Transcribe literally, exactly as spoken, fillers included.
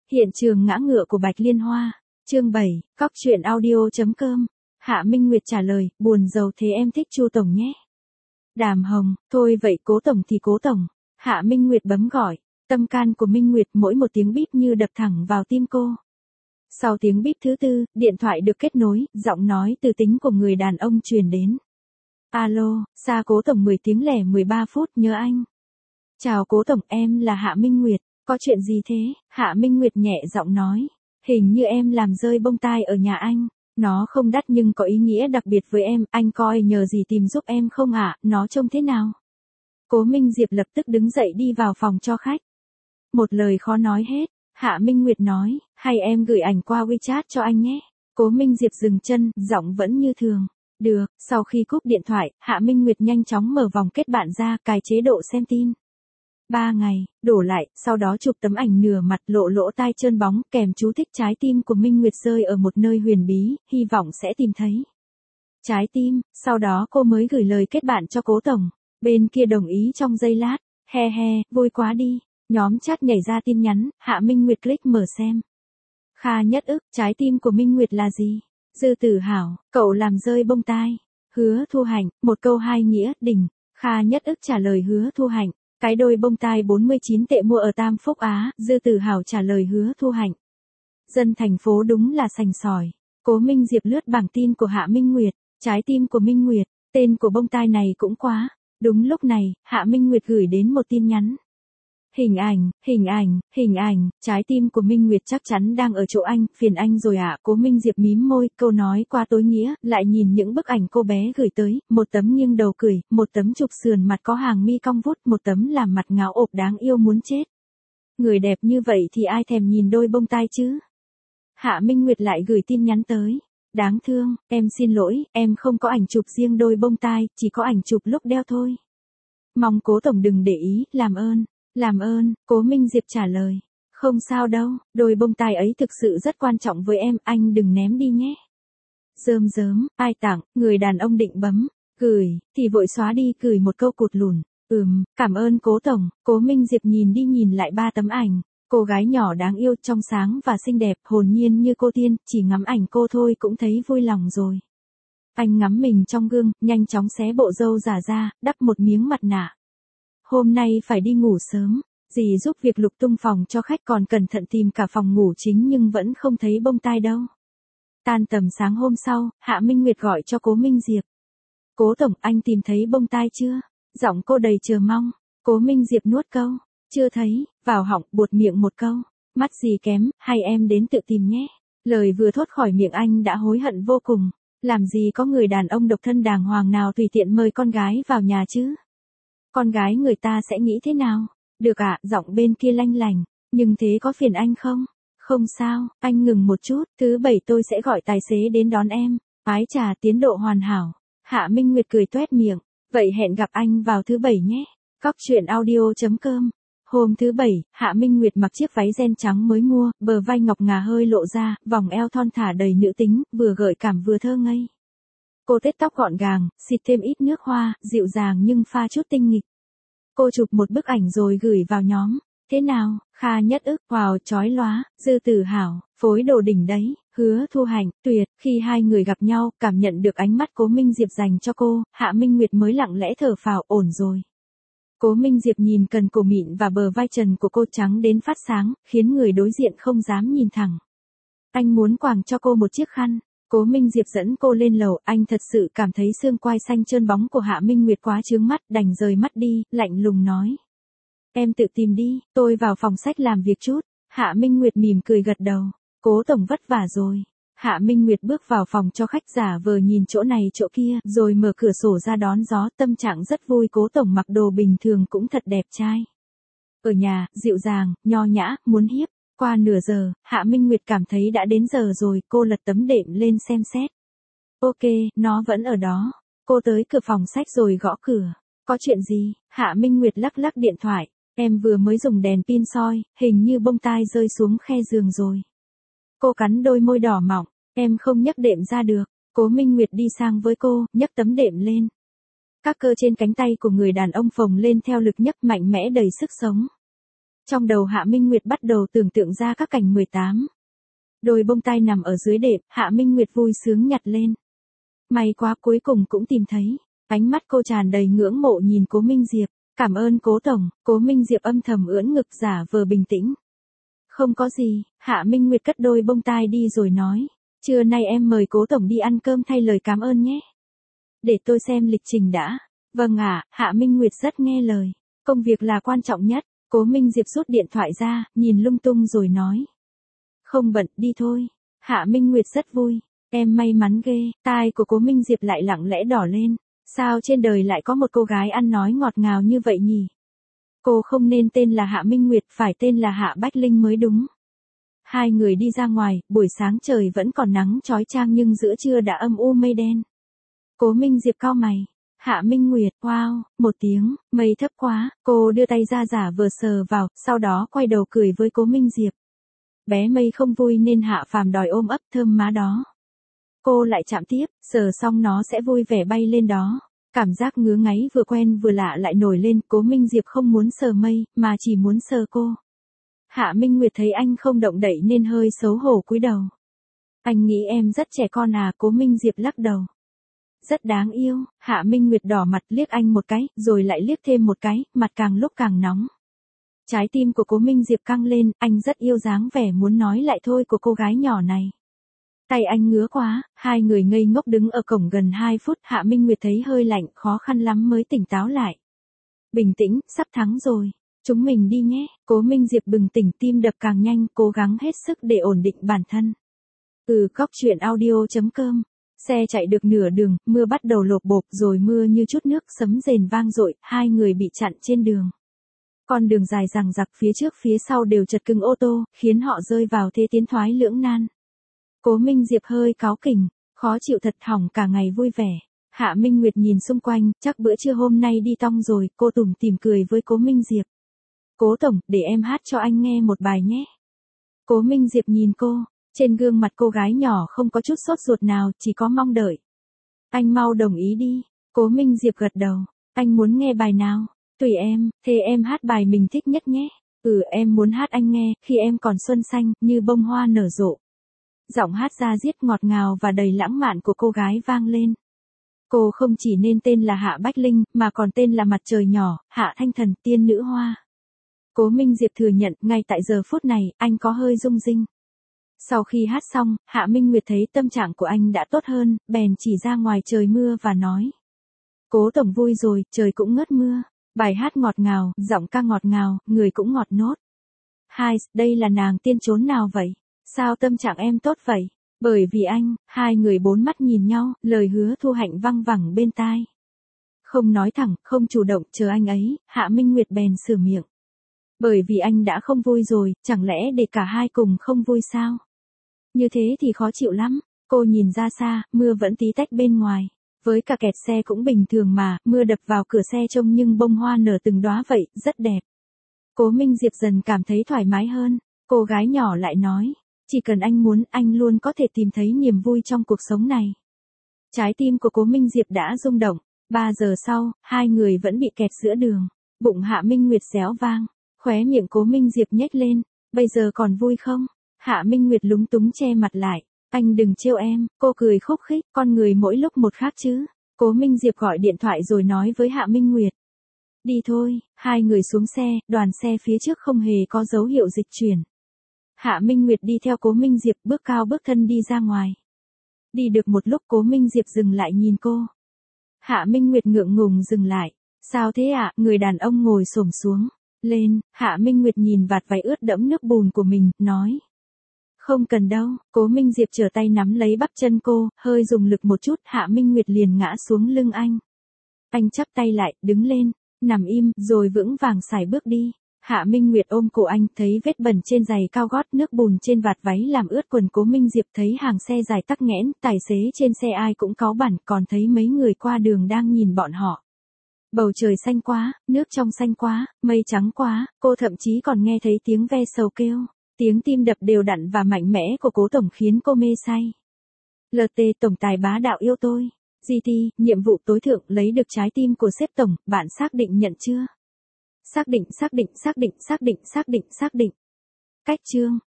Hiện trường ngã ngựa của Bạch Liên Hoa, chương bảy, cóc truyện audio.com. Hạ Minh Nguyệt trả lời, buồn giàu thế em thích Chu tổng nhé. Đàm Hồng, thôi vậy Cố tổng thì Cố tổng. Hạ Minh Nguyệt bấm gọi, tâm can của Minh Nguyệt mỗi một tiếng bíp như đập thẳng vào tim cô. Sau tiếng bíp thứ tư, điện thoại được kết nối, giọng nói từ tính của người đàn ông truyền đến. Alo, xa Cố tổng mười tiếng lẻ mười ba phút, nhớ anh. Chào Cố tổng, em là Hạ Minh Nguyệt, có chuyện gì thế? Hạ Minh Nguyệt nhẹ giọng nói, hình như em làm rơi bông tai ở nhà anh. Nó không đắt nhưng có ý nghĩa đặc biệt với em, anh coi nhờ gì tìm giúp em không ạ, à? Nó trông thế nào? Cố Minh Diệp lập tức đứng dậy đi vào phòng cho khách. Một lời khó nói hết, Hạ Minh Nguyệt nói, hay em gửi ảnh qua WeChat cho anh nhé. Cố Minh Diệp dừng chân, giọng vẫn như thường. Được, sau khi cúp điện thoại, Hạ Minh Nguyệt nhanh chóng mở vòng kết bạn ra, cài chế độ xem tin. Ba ngày, đổ lại, sau đó chụp tấm ảnh nửa mặt lộ lỗ tai trơn bóng, kèm chú thích trái tim của Minh Nguyệt rơi ở một nơi huyền bí, hy vọng sẽ tìm thấy. Trái tim, sau đó cô mới gửi lời kết bạn cho Cố tổng. Bên kia đồng ý trong giây lát, he he, vui quá đi. Nhóm chat nhảy ra tin nhắn, Hạ Minh Nguyệt click mở xem. Kha Nhất Ức, trái tim của Minh Nguyệt là gì? Dư Tử Hảo, cậu làm rơi bông tai. Hứa Thu Hạnh, một câu hai nghĩa, đỉnh. Kha Nhất Ức trả lời Hứa Thu Hạnh. Cái đôi bông tai bốn mươi chín tệ mua ở Tam Phúc Á, Dư Tử Hảo trả lời Hứa Thu Hạnh. Dân thành phố đúng là sành sỏi. Cố Minh Diệp lướt bảng tin của Hạ Minh Nguyệt, trái tim của Minh Nguyệt, tên của bông tai này cũng quá. Đúng lúc này, Hạ Minh Nguyệt gửi đến một tin nhắn. Hình ảnh, hình ảnh, hình ảnh, trái tim của Minh Nguyệt chắc chắn đang ở chỗ anh, phiền anh rồi ạ. À? Cố Minh Diệp mím môi, câu nói qua tối nghĩa, lại nhìn những bức ảnh cô bé gửi tới, một tấm nghiêng đầu cười, một tấm chụp sườn mặt có hàng mi cong vút, một tấm làm mặt ngáo ộp đáng yêu muốn chết. Người đẹp như vậy thì ai thèm nhìn đôi bông tai chứ? Hạ Minh Nguyệt lại gửi tin nhắn tới. Đáng thương, em xin lỗi, em không có ảnh chụp riêng đôi bông tai, chỉ có ảnh chụp lúc đeo thôi. Mong Cố tổng đừng để ý, làm ơn. Làm ơn, Cố Minh Diệp trả lời. Không sao đâu, đôi bông tai ấy thực sự rất quan trọng với em, anh đừng ném đi nhé. Rơm rớm, ai tặng, người đàn ông định bấm, gửi, thì vội xóa đi, gửi một câu cụt lùn. Ừm, cảm ơn Cố tổng. Cố Minh Diệp nhìn đi nhìn lại ba tấm ảnh. Cô gái nhỏ đáng yêu, trong sáng và xinh đẹp, hồn nhiên như cô tiên, chỉ ngắm ảnh cô thôi cũng thấy vui lòng rồi. Anh ngắm mình trong gương, nhanh chóng xé bộ râu giả ra, đắp một miếng mặt nạ. Hôm nay phải đi ngủ sớm, dì giúp việc lục tung phòng cho khách còn cẩn thận tìm cả phòng ngủ chính nhưng vẫn không thấy bông tai đâu. Tan tầm sáng hôm sau, Hạ Minh Nguyệt gọi cho Cố Minh Diệp. Cố tổng, anh tìm thấy bông tai chưa? Giọng cô đầy chờ mong. Cố Minh Diệp nuốt câu, chưa thấy, vào họng buột miệng một câu, mắt gì kém, hay em đến tự tìm nhé. Lời vừa thốt khỏi miệng anh đã hối hận vô cùng, làm gì có người đàn ông độc thân đàng hoàng nào tùy tiện mời con gái vào nhà chứ? Con gái người ta sẽ nghĩ thế nào? Được ạ, à, giọng bên kia lanh lành, nhưng thế có phiền anh không? Không sao, anh ngừng một chút, thứ bảy tôi sẽ gọi tài xế đến đón em. Ái trà tiến độ hoàn hảo. Hạ Minh Nguyệt cười toét miệng, vậy hẹn gặp anh vào thứ bảy nhé. Cóc truyện audio.com. Hôm thứ bảy, Hạ Minh Nguyệt mặc chiếc váy ren trắng mới mua, bờ vai ngọc ngà hơi lộ ra, vòng eo thon thả đầy nữ tính, vừa gợi cảm vừa thơ ngây. Cô tết tóc gọn gàng, xịt thêm ít nước hoa, dịu dàng nhưng pha chút tinh nghịch. Cô chụp một bức ảnh rồi gửi vào nhóm. Thế nào, Kha Nhất Ức, wow, chói lóa, Dư Tử Hảo, phối đồ đỉnh đấy, Hứa Thu Hạnh, tuyệt. Khi hai người gặp nhau, cảm nhận được ánh mắt Cố Minh Diệp dành cho cô, Hạ Minh Nguyệt mới lặng lẽ thở phào, ổn rồi. Cố Minh Diệp nhìn cần cổ mịn và bờ vai trần của cô trắng đến phát sáng, khiến người đối diện không dám nhìn thẳng. Anh muốn quàng cho cô một chiếc khăn. Cố Minh Diệp dẫn cô lên lầu, anh thật sự cảm thấy xương quai xanh trơn bóng của Hạ Minh Nguyệt quá chướng mắt, đành rời mắt đi, lạnh lùng nói. Em tự tìm đi, tôi vào phòng sách làm việc chút. Hạ Minh Nguyệt mỉm cười gật đầu. Cố tổng vất vả rồi. Hạ Minh Nguyệt bước vào phòng cho khách giả vờ nhìn chỗ này chỗ kia, rồi mở cửa sổ ra đón gió, tâm trạng rất vui. Cố tổng mặc đồ bình thường cũng thật đẹp trai. Ở nhà, dịu dàng, nho nhã, muốn hiếp. Qua nửa giờ, Hạ Minh Nguyệt cảm thấy đã đến giờ rồi, cô lật tấm đệm lên xem xét. Ok, nó vẫn ở đó. Cô tới cửa phòng sách rồi gõ cửa. Có chuyện gì? Hạ Minh Nguyệt lắc lắc điện thoại. Em vừa mới dùng đèn pin soi, hình như bông tai rơi xuống khe giường rồi. Cô cắn đôi môi đỏ mọng. Em không nhấc đệm ra được. Cố Minh Nguyệt đi sang với cô, nhấc tấm đệm lên. Các cơ trên cánh tay của người đàn ông phồng lên theo lực nhấc mạnh mẽ đầy sức sống. Trong đầu Hạ Minh Nguyệt bắt đầu tưởng tượng ra các cảnh mười tám. Đôi bông tai nằm ở dưới đệm, Hạ Minh Nguyệt vui sướng nhặt lên. May quá cuối cùng cũng tìm thấy. Ánh mắt cô tràn đầy ngưỡng mộ nhìn Cố Minh Diệp. Cảm ơn Cố tổng. Cố Minh Diệp âm thầm ưỡn ngực giả vờ bình tĩnh. Không có gì, Hạ Minh Nguyệt cất đôi bông tai đi rồi nói. Trưa nay em mời Cố tổng đi ăn cơm thay lời cảm ơn nhé. Để tôi xem lịch trình đã. Vâng ạ, Hạ Minh Nguyệt rất nghe lời. Công việc là quan trọng nhất. Cố Minh Diệp rút điện thoại ra, nhìn lung tung rồi nói. Không bận, đi thôi. Hạ Minh Nguyệt rất vui. Em may mắn ghê, tai của Cố Minh Diệp lại lặng lẽ đỏ lên. Sao trên đời lại có một cô gái ăn nói ngọt ngào như vậy nhỉ? Cô không nên tên là Hạ Minh Nguyệt, phải tên là Hạ Bách Linh mới đúng. Hai người đi ra ngoài, buổi sáng trời vẫn còn nắng chói chang nhưng giữa trưa đã âm u mây đen. Cố Minh Diệp cau mày. Hạ Minh Nguyệt, wow, một tiếng, mây thấp quá, cô đưa tay ra giả vờ sờ vào, sau đó quay đầu cười với Cố Minh Diệp. Bé mây không vui nên Hạ Phàm đòi ôm ấp thơm má đó. Cô lại chạm tiếp, sờ xong nó sẽ vui vẻ bay lên đó. Cảm giác ngứa ngáy vừa quen vừa lạ lại nổi lên, Cố Minh Diệp không muốn sờ mây, mà chỉ muốn sờ cô. Hạ Minh Nguyệt thấy anh không động đậy nên hơi xấu hổ cúi đầu. Anh nghĩ em rất trẻ con à, Cố Minh Diệp lắc đầu. Rất đáng yêu, Hạ Minh Nguyệt đỏ mặt liếc anh một cái, rồi lại liếc thêm một cái, mặt càng lúc càng nóng. Trái tim của Cố Minh Diệp căng lên, anh rất yêu dáng vẻ muốn nói lại thôi của cô gái nhỏ này. Tay anh ngứa quá, hai người ngây ngốc đứng ở cổng gần hai phút, Hạ Minh Nguyệt thấy hơi lạnh, khó khăn lắm mới tỉnh táo lại. Bình tĩnh, sắp thắng rồi. Chúng mình đi nhé, Cố Minh Diệp bừng tỉnh, tim đập càng nhanh, cố gắng hết sức để ổn định bản thân. Ừ, cóc truyện audio chấm com. Xe chạy được nửa đường, mưa bắt đầu lộp bộp rồi mưa như chút nước sấm rền vang dội, hai người bị chặn trên đường. Con đường dài dằng dặc phía trước phía sau đều chật cứng ô tô, khiến họ rơi vào thế tiến thoái lưỡng nan. Cố Minh Diệp hơi cáu kỉnh, khó chịu thật, hỏng cả ngày vui vẻ. Hạ Minh Nguyệt nhìn xung quanh, chắc bữa trưa hôm nay đi tong rồi, cô tủm tỉm cười với Cố Minh Diệp. Cố tổng, để em hát cho anh nghe một bài nhé. Cố Minh Diệp nhìn cô, trên gương mặt cô gái nhỏ không có chút sốt ruột nào, chỉ có mong đợi. Anh mau đồng ý đi. Cố Minh Diệp gật đầu. Anh muốn nghe bài nào? Tùy em, thế em hát bài mình thích nhất nhé. Ừ, em muốn hát anh nghe, khi em còn xuân xanh, như bông hoa nở rộ. Giọng hát da diết ngọt ngào và đầy lãng mạn của cô gái vang lên. Cô không chỉ nên tên là Hạ Bách Linh, mà còn tên là Mặt Trời Nhỏ, Hạ Thanh Thần, Tiên Nữ Hoa. Cố Minh Diệp thừa nhận, ngay tại giờ phút này, anh có hơi rung rinh. Sau khi hát xong, Hạ Minh Nguyệt thấy tâm trạng của anh đã tốt hơn, bèn chỉ ra ngoài trời mưa và nói. Cố tổng vui rồi, trời cũng ngớt mưa. Bài hát ngọt ngào, giọng ca ngọt ngào, người cũng ngọt nốt. Hai, đây là nàng tiên trốn nào vậy? Sao tâm trạng em tốt vậy? Bởi vì anh, hai người bốn mắt nhìn nhau, lời hứa Thu Hạnh văng vẳng bên tai. Không nói thẳng, không chủ động, chờ anh ấy, Hạ Minh Nguyệt bèn sửa miệng. Bởi vì anh đã không vui rồi, chẳng lẽ để cả hai cùng không vui sao? Như thế thì khó chịu lắm. Cô nhìn ra xa, mưa vẫn tí tách bên ngoài. Với cả kẹt xe cũng bình thường mà, mưa đập vào cửa xe trông nhưng bông hoa nở từng đóa vậy, rất đẹp. Cố Minh Diệp dần cảm thấy thoải mái hơn. Cô gái nhỏ lại nói, chỉ cần anh muốn, anh luôn có thể tìm thấy niềm vui trong cuộc sống này. Trái tim của Cố Minh Diệp đã rung động. Ba giờ sau, hai người vẫn bị kẹt giữa đường. Bụng Hạ Minh Nguyệt réo vang. Khóe miệng Cố Minh Diệp nhếch lên. Bây giờ còn vui không? Hạ Minh Nguyệt lúng túng che mặt lại. Anh đừng trêu em, cô cười khúc khích, con người mỗi lúc một khác chứ. Cố Minh Diệp gọi điện thoại rồi nói với Hạ Minh Nguyệt. Đi thôi, hai người xuống xe, đoàn xe phía trước không hề có dấu hiệu dịch chuyển. Hạ Minh Nguyệt đi theo Cố Minh Diệp bước cao bước thân đi ra ngoài. Đi được một lúc Cố Minh Diệp dừng lại nhìn cô. Hạ Minh Nguyệt ngượng ngùng dừng lại. Sao thế ạ? À? Người đàn ông ngồi xổm xuống. Lên, Hạ Minh Nguyệt nhìn vạt váy ướt đẫm nước bùn của mình, nói. Không cần đâu, Cố Minh Diệp trở tay nắm lấy bắp chân cô, hơi dùng lực một chút, Hạ Minh Nguyệt liền ngã xuống lưng anh. Anh chắp tay lại, đứng lên, nằm im, rồi vững vàng sải bước đi. Hạ Minh Nguyệt ôm cổ anh, thấy vết bẩn trên giày cao gót, nước bùn trên vạt váy làm ướt quần Cố Minh Diệp, thấy hàng xe dài tắc nghẽn, tài xế trên xe ai cũng cáu bẳn, còn thấy mấy người qua đường đang nhìn bọn họ. Bầu trời xanh quá, nước trong xanh quá, mây trắng quá, cô thậm chí còn nghe thấy tiếng ve sầu kêu. Tiếng tim đập đều đặn và mạnh mẽ của Cố tổng khiến cô mê say. lờ tê tổng tài bá đạo yêu tôi. giê tê, nhiệm vụ tối thượng lấy được trái tim của sếp tổng, bạn xác định nhận chưa? Xác định, xác định, xác định, xác định, xác định, xác định. Cách chương.